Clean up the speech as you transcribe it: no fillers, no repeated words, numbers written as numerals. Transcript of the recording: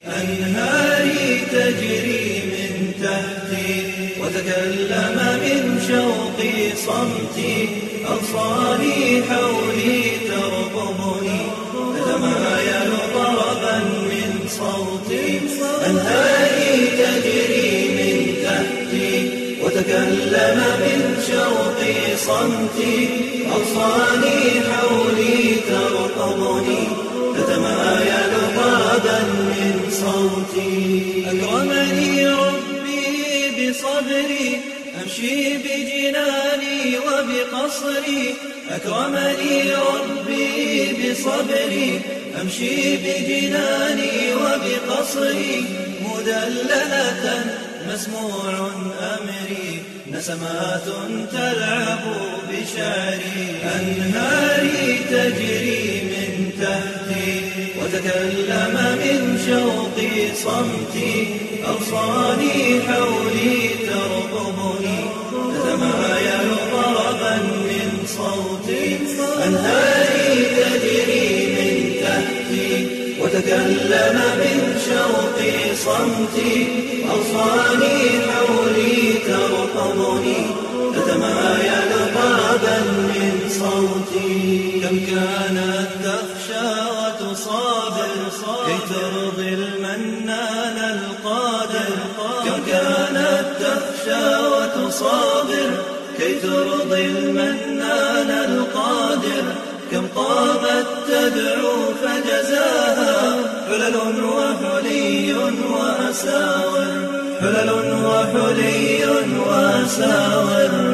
أنهاري تجري من تحتي وتكلم من شوقي صمتي، أغصاني حولي ترقبني تتمايل طربا من صوتي. أنهاري تجري من تحتي وتكلم من شوقي صمتي، أغصاني حولي ترقبني تتمايل طربا من صوتي. أكرمني ربي بصبري أمشي بجناني وبقصري، أكرمني ربي بصبري أمشي بجناني وبقصري، مدللة مسموع أمري نسمات تلعب بشعري. أنهاري تجري من تحتي وتكلم من شوقي صمتي، أغصاني حولي ترقبني تتمايل طربا من صوتي. أنهاري تجري من تحتي وتكلم من شوقي صمتي، أغصاني حولي ترقبني تتمايل طربا من صوتي. كم كانت تخشى وتصابر كي ترضي المنان القادر، كم كانت تخشى وتصابر كي ترضي المنان القادر، كم قامت تدعو فجزاها حلل وحلي وأساور، حلل وحلي وأساور.